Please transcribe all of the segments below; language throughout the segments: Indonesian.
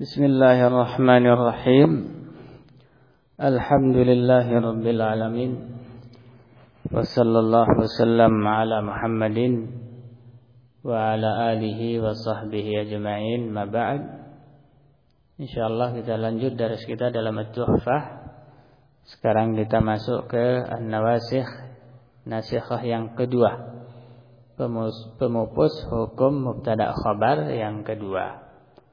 Bismillahirrahmanirrahim. Alhamdulillahirabbil alamin. Wassallallahu wasallam ala Muhammadin wa ala alihi wa sahbihi ajma'in. Ma ba'd. Insyaallah kita lanjut daras kita dalam At-Tuhfah. Sekarang kita masuk ke An-Nawasikh, nasikhah yang kedua. Pemupus hukum mubtada khabar yang kedua,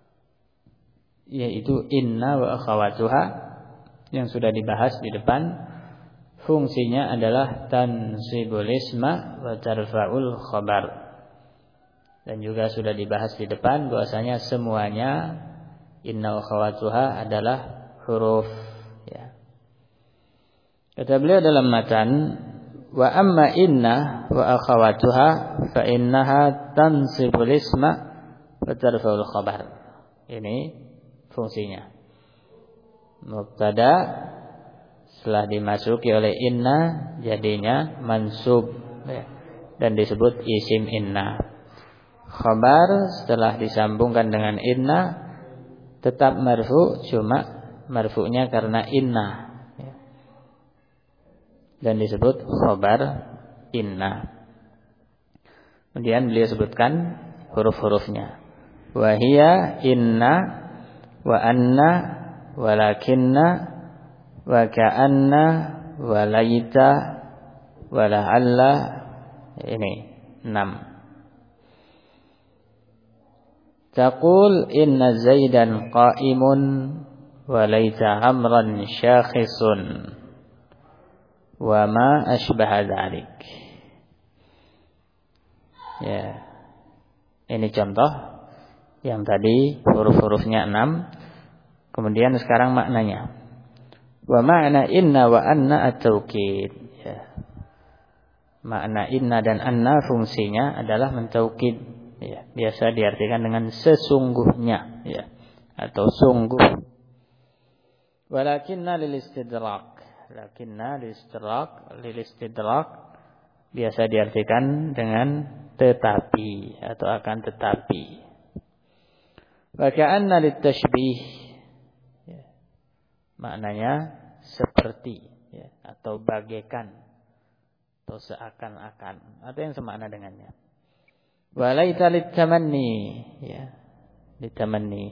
yaitu inna wa akhawatuha yang sudah dibahas di depan. Fungsinya adalah tansibul isma wa tarfa'ul khabar, dan juga sudah dibahas di depan bahwasanya semuanya inna wa akhawatuha adalah huruf, ya. Kata beliau dalam matan, wa amma inna wa akhawatuha fa innaha tansibul isma wa tarfa'ul khabar. Ini fungsinya. Mubtada setelah dimasuki oleh inna jadinya mansub, ya, dan disebut isim inna. Khabar setelah disambungkan dengan inna tetap marfu, cuma marfu'nya karena inna, ya, dan disebut khabar inna. Kemudian beliau sebutkan huruf-hurufnya. Wa hiya inna wa anna walakinna wa ka'anna wa laita wa la'alla. Ini 6. Taqul inna zaidan qa'imun wa laita amran syakhisun wa ma ashbaha dzalik. Ya. Ini contoh. Yang tadi huruf-hurufnya 6. Kemudian sekarang maknanya. Wa ma'na inna wa anna at-taukid, ya. Makna inna dan anna fungsinya adalah mentaukid, ya. Biasa diartikan dengan sesungguhnya, ya, atau sungguh. Walakinna lil istidrak. Lakinna lil istidrak biasa diartikan dengan tetapi atau akan tetapi. Wa ka'anna lit tashbih, ya. Maknanya seperti, ya, atau bagaikan, atau seakan-akan, atau yang semakna dengannya. Wa laita lit tamanni, ya. Ditamanni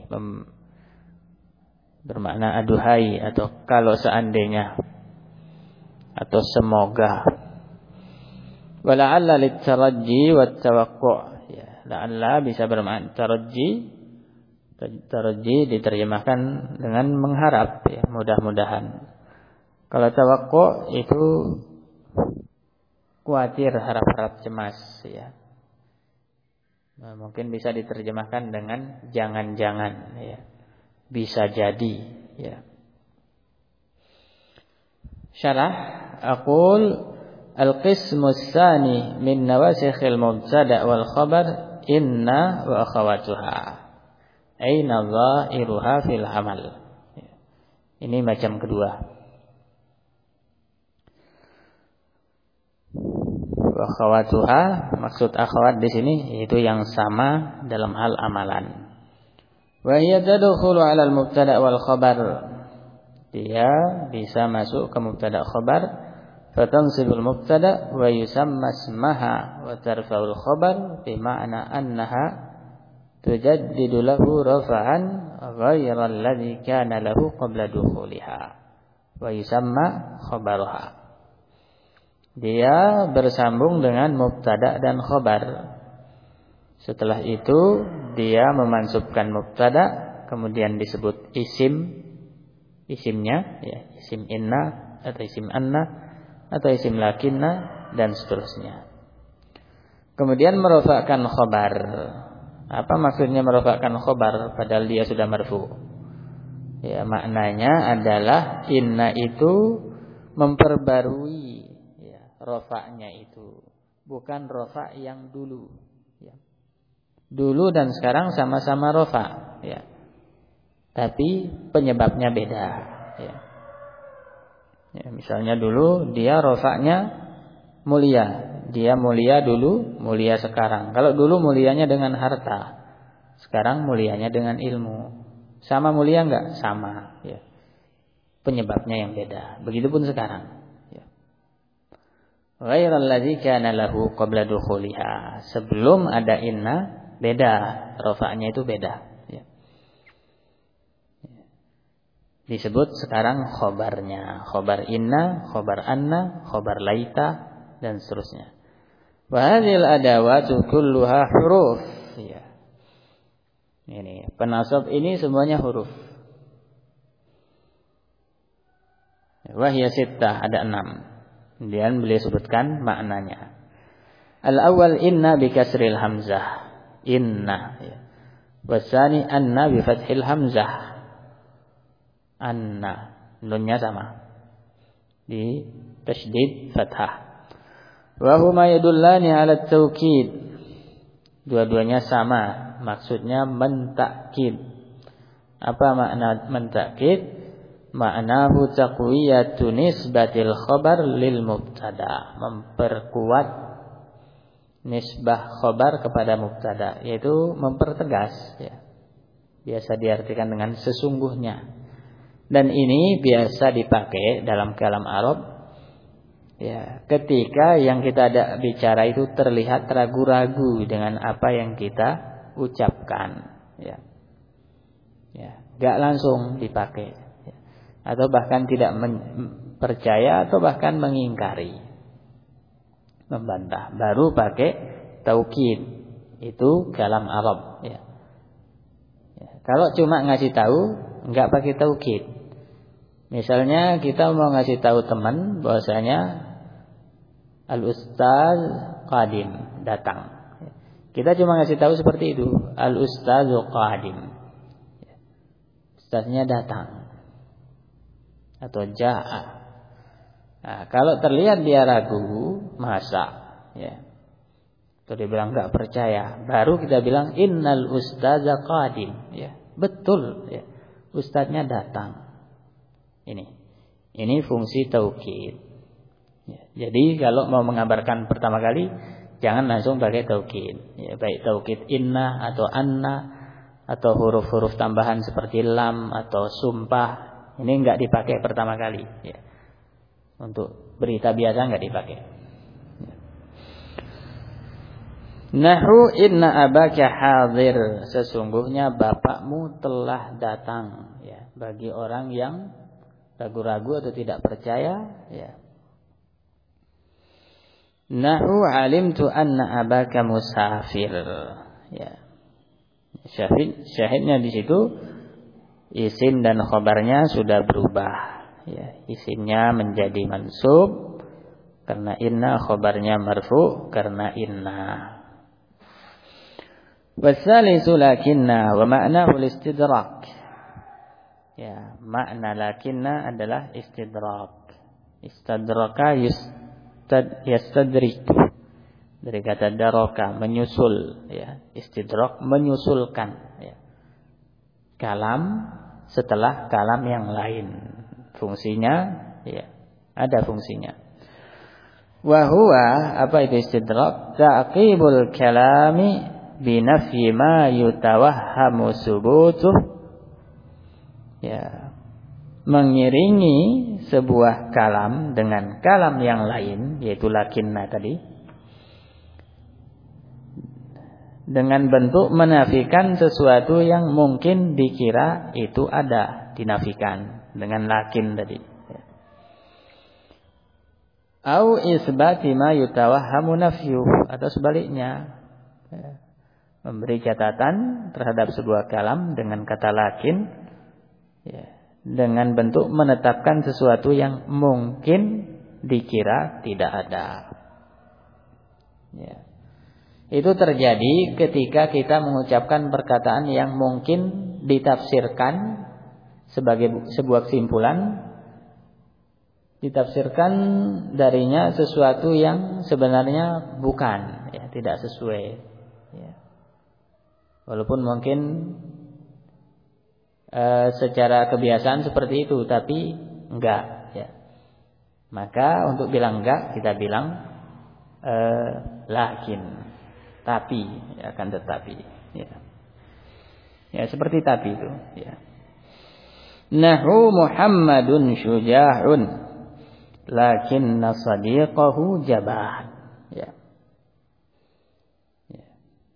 bermakna aduhai atau kalau seandainya atau semoga. Wa la'alla lit tarajji wat tawaqqa', ya. La'alla bisa bermakna tarajji. Tarji diterjemahkan dengan mengharap, ya, mudah-mudahan. Kalau tawakku itu khawatir, harap-harap, cemas, ya. Nah, mungkin bisa diterjemahkan dengan jangan-jangan, ya. Bisa jadi, ya. Syarah, aqul al-qismu tsani min nawasikhil mubtada wal khabar inna wa akhawatuha. Aina dha'iruha fil amal. Ini macam kedua. Wa akhawatuha, maksud akhwat di sini yaitu yang sama dalam hal amalan. Wa hiya tadkhulu 'ala al-mubtada' wal khabar. Dia bisa masuk ke mubtada' khabar, fatansibul mubtada' wa yusamma ismaha wa tarfa'ul khabar bi ma'na annaha tujaddidu lahu rafa'an ghayra alladhi kana lahu qabla dukhuliha wa yusamma khabaraha. Dia bersambung dengan mubtada dan khabar. Setelah itu dia memansubkan mubtada, kemudian disebut isimnya, ya, isim inna atau isim anna atau isim lakinna dan seterusnya. Kemudian merofakkan khabar. Apa maksudnya merofakkan khobar padahal dia sudah marfu? Ya, maknanya adalah inna itu memperbarui, ya, rofaknya itu, bukan rofak yang dulu, ya. Dulu dan sekarang sama-sama rofak, ya, tapi penyebabnya beda, ya. Ya, misalnya dulu dia rofaknya mulia. Dia mulia dulu, mulia sekarang. Kalau dulu mulianya dengan harta, sekarang mulianya dengan ilmu. Sama mulia enggak? Sama, ya. Penyebabnya yang beda. Begitupun sekarang, ya. Ghairal ladzi kana lahu qabla dukhuliha. Sebelum ada inna beda, rafa'nya itu beda, ya. Disebut sekarang khobarnya, khobar inna, khobar anna, khobar laita, dan seterusnya. Wa hadhil adawatu kulluha huruf, ya. Ini penasab ini semuanya huruf. Wahya sittah, ada 6. Kemudian beliau sebutkan maknanya. Al-awwal inna bi kasril hamzah, inna, ya. Wasani anna bi fathil hamzah, anna, nunnya sama, di tasydid fathah. Wa huma yadullani 'ala at-taukid. Dua-duanya sama, maksudnya mentakkid. Apa makna mentakkid? Ma'nahu taqwiyatu nisbatil khabar lil mubtada, memperkuat nisbah khabar kepada mubtada, yaitu mempertegas, ya. Biasa diartikan dengan sesungguhnya. Dan ini biasa dipakai dalam kalam Arab, ya, ketika yang kita ada bicara itu terlihat ragu-ragu dengan apa yang kita ucapkan, ya. Ya, enggak langsung dipakai, ya. Atau bahkan tidak percaya atau bahkan mengingkari, membantah, baru pakai taukid. Itu kalam Arab, ya. Ya, kalau cuma ngasih tahu enggak pakai taukid. Misalnya kita mau ngasih tahu teman bahwasanya al-ustaz qadim, datang. Kita cuma ngasih tahu seperti itu, al-ustazu qadim. Ustaznya datang. Atau jaa. Nah, kalau terlihat dia ragu, masa, ya. Atau dia bilang enggak percaya, baru kita bilang innal ustaza qadim, ya. Betul, ya. Ustaznya datang. Ini fungsi taukid. Ya, jadi kalau mau mengabarkan pertama kali, jangan langsung pakai taukid. Ya, baik taukid inna atau anna atau huruf-huruf tambahan seperti lam atau sumpah, ini enggak dipakai pertama kali. Ya. Untuk berita biasa enggak dipakai. Ya. Nahu inna abaka hadir, sesungguhnya bapakmu telah datang, ya, bagi orang yang ragu-ragu atau tidak percaya, ya. Nahu alimtu anna abaka musafir, ya. Syahidnya di situ isim dan khabarnya sudah berubah, ya. Isimnya menjadi mansub karena inna, khabarnya marfu karena inna. Wasalisu lakinna wa ma'nahu al-istidrak. Ya, makna lakinna adalah istidrak. Istadraka yastadrik. Dari kata daraka, menyusul, ya. Istidrak menyusulkan, ya. Kalam setelah kalam yang lain. Fungsinya, ya, ada fungsinya. Wa huwa, apa itu istidrak? Ta'qibul kalami binafyi ma yutawahhamu subutuh. Ya, mengiringi sebuah kalam dengan kalam yang lain, yaitu lakinna tadi, dengan bentuk menafikan sesuatu yang mungkin dikira itu ada, dinafikan dengan lakin tadi. Au isbati ma yutawahhamu nafyu, atau sebaliknya, ya, memberi catatan terhadap sebuah kalam dengan kata lakin, ya, dengan bentuk menetapkan sesuatu yang mungkin dikira tidak ada. Ya. Itu terjadi ketika kita mengucapkan perkataan yang mungkin ditafsirkan sebagai sebuah kesimpulan, ditafsirkan darinya sesuatu yang sebenarnya bukan, ya, tidak sesuai, ya. Walaupun mungkin secara kebiasaan seperti itu, tapi enggak, ya. Maka untuk bilang enggak, kita bilang lakin, tapi, ya, akan tetapi, ya. Ya, seperti tapi itu, ya. Nahu Muhammadun syuja'un lakinna sadiqahu jabah. Ya. Ya.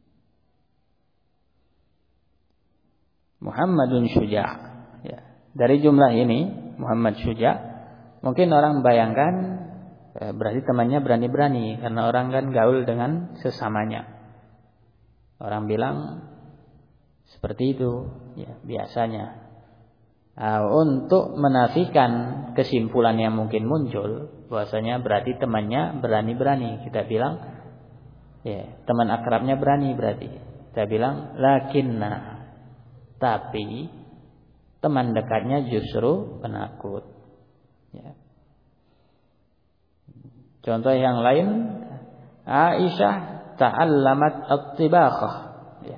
Muhammadun syuja'. Ya. Dari jumlah ini Muhammad syuja', mungkin orang bayangkan berarti temannya berani-berani karena orang kan gaul dengan sesamanya. Orang bilang seperti itu, ya, biasanya. Untuk menafikan kesimpulan yang mungkin muncul, bahwasanya berarti temannya berani-berani. Kita bilang, ya, teman akrabnya berani berarti. Kita bilang, lakinna, tapi teman dekatnya justru penakut. Ya. Contoh yang lain, Aisyah ta'allamat at-tibakhah. Ya.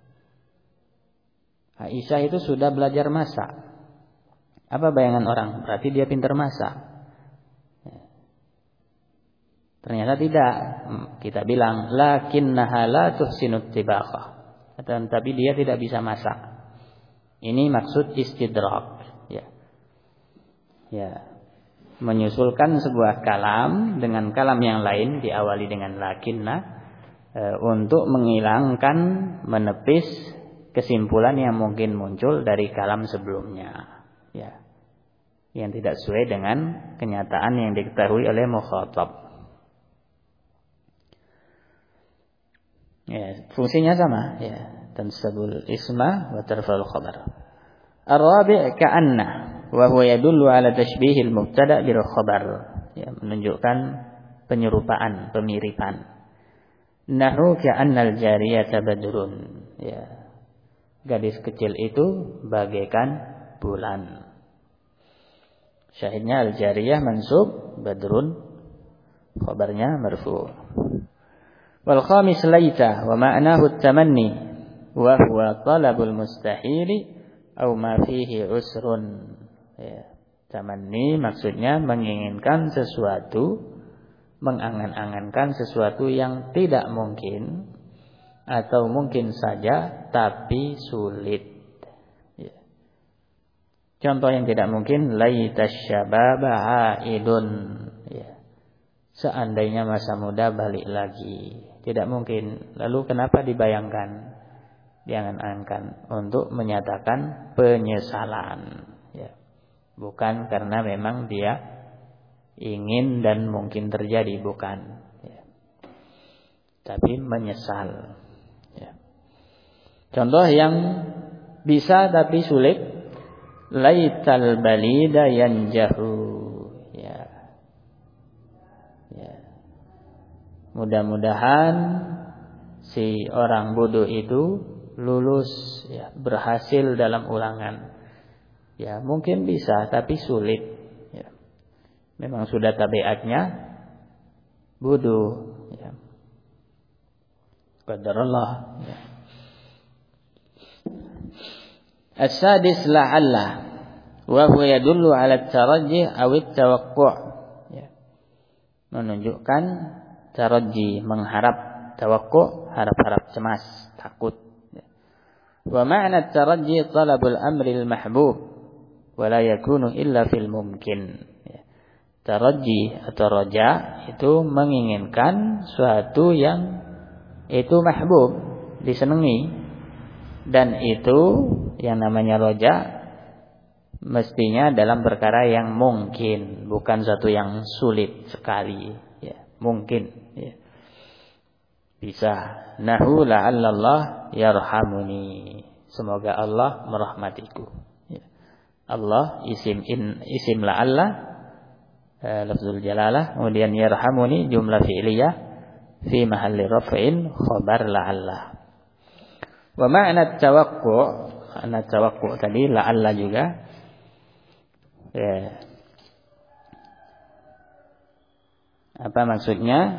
Aisyah itu sudah belajar masak. Apa bayangan orang? Berarti dia pintar masak. Ya. Ternyata tidak. Kita bilang lakinnaha la tuhsinut tibakhah. Tapi dia tidak bisa masak. Ini maksud istidrak. Ya. Ya. Menyusulkan sebuah kalam dengan kalam yang lain diawali dengan lakinna untuk menghilangkan, menepis kesimpulan yang mungkin muncul dari kalam sebelumnya. Ya, yang tidak sesuai dengan kenyataan yang diketahui oleh mukhatab. Ya, fungsinya sama, ya, tansabul isma wa tarfa'ul khabar. Ar-rabi' ka'anna wa huwa yadullu ala tashbihil mubtada' bil khabar. Ya, menunjukkan penyerupaan, pemiripan. Nahu ka'annal jariyata badrun. Ya. Gadis kecil itu bagaikan bulan. Syahidnya al-jariyah mansub, badrun khabarnya marfu'. Wal khamis laita wa ma'nahu at-tamanni wa huwa talabul mustahili aw ma fihi usrun. Ya, tamanni maksudnya menginginkan sesuatu, mengangan-angankan sesuatu yang tidak mungkin atau mungkin saja tapi sulit. Contoh yang tidak mungkin, laitasyababa aidun. Ya. Seandainya masa muda balik lagi, tidak mungkin. Lalu kenapa dibayangkan, diangan-angankan untuk menyatakan penyesalan? Ya. Bukan karena memang dia ingin dan mungkin terjadi, bukan. Ya. Tapi menyesal. Ya. Contoh yang bisa tapi sulit. Laital balida yanjahu. Ya. Ya. Mudah-mudahan si orang bodoh itu lulus, ya, berhasil dalam ulangan. Ya, mungkin bisa tapi sulit. Ya. Memang sudah tabiatnya bodoh. Ya. Qadarullah. Ya. As-sadis la'alla wa huwa yadullu 'ala at-tarajji aw at-tawaqqu'u. Ya. Menunjukkan tarajji, mengharap, tawaqqu'u, harap-harap, cemas, takut. Ya. Wa ma'na at-tarajji talabul amri al-mahbub wa la yakunu illa fil mumkin. Ya. Tarajji atau raja itu menginginkan suatu yang itu mahbub, disenangi. Dan itu yang namanya roja mestinya dalam perkara yang mungkin, bukan satu yang sulit sekali. Ya, mungkin. Ya. Bisa. Nahu la'allallah yarhamuni. Semoga Allah merahmatiku. Ya. Allah isim la'alla, lafzul jalalah, kemudian yarhamuni jumlah fi'liyah fi mahalli raf'in khabar la'alla. Wa ma'na tawaqqu'u, karena tawaqqu'u tadi la'alla juga. Ya. Apa maksudnya?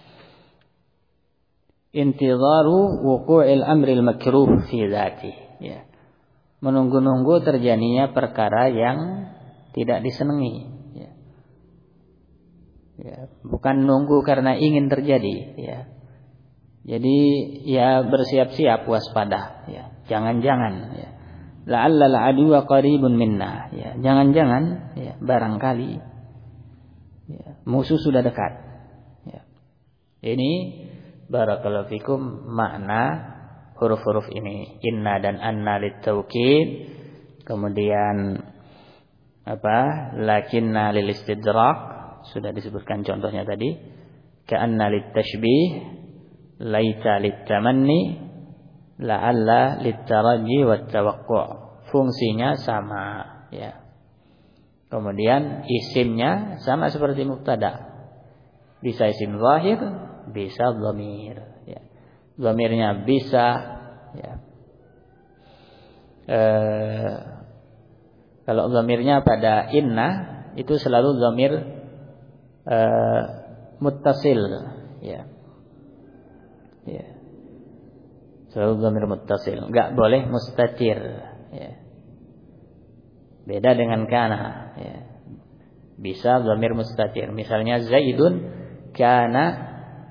Intizaru wuqu'il amril makruh fi dzati. Ya. Menunggu-nunggu terjadinya perkara yang tidak disenangi. Ya. Ya. Bukan nunggu karena ingin terjadi. Ya. Jadi ya bersiap-siap, waspada, ya. Jangan-jangan, ya. la'alla al-aduwa qaribun minna, ya, jangan-jangan, ya, barangkali, ya, musuh sudah dekat, ya. Ini barakallahu fikum makna huruf-huruf ini, inna dan anna litaukid, kemudian lakinna lil istidrak, sudah disebutkan contohnya tadi, ka'anna litashbih, laita litamanni, la'alla litaraji wattawaqqa', fungsinya sama, ya. Kemudian isimnya sama seperti mubtada, bisa isim zahir, bisa dhamir, ya. Dhamirnya bisa, ya. Kalau dhamirnya pada inna itu selalu dhamir muttasil, ya. Ya. Selalu dhamir muttasil, enggak boleh mustatir, ya. Beda dengan kana, ya. Bisa dhamir mustatir. Misalnya Zaidun kana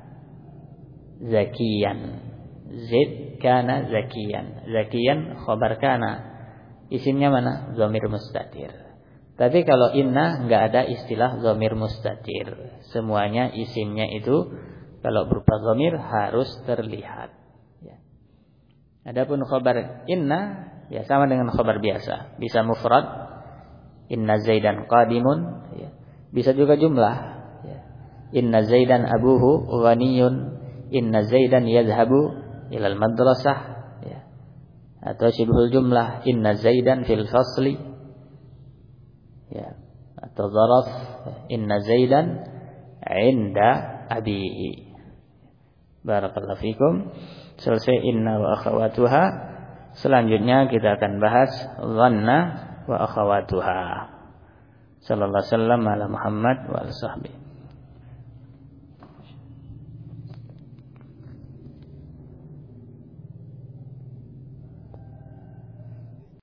zakiyan. Zaid kana zakiyan. Zakiyan khabar kana. Isimnya mana? Dhamir mustatir. Tapi kalau inna enggak ada istilah dhamir mustatir. Semuanya isimnya itu kalau berupa dhamir harus terlihat. Ya. Adapun khabar inna, ya, sama dengan khabar biasa. Bisa mufrad, inna Zaidan qadimun, ya. Bisa juga jumlah, ya. Inna Zaidan abuhu ghaniyun, inna Zaidan yadhhabu ilal madrasah, ya. Atau syibhul jumlah, inna Zaidan fil fasli, ya. Atau zaraf, inna Zaidan inda abihi. Barakallahu fikum. Selesai inna wa akhawatuha. Selanjutnya kita akan bahas dhanna wa akhawatuha. Sallallahu alaihi wasallam ala Muhammad wa alihi.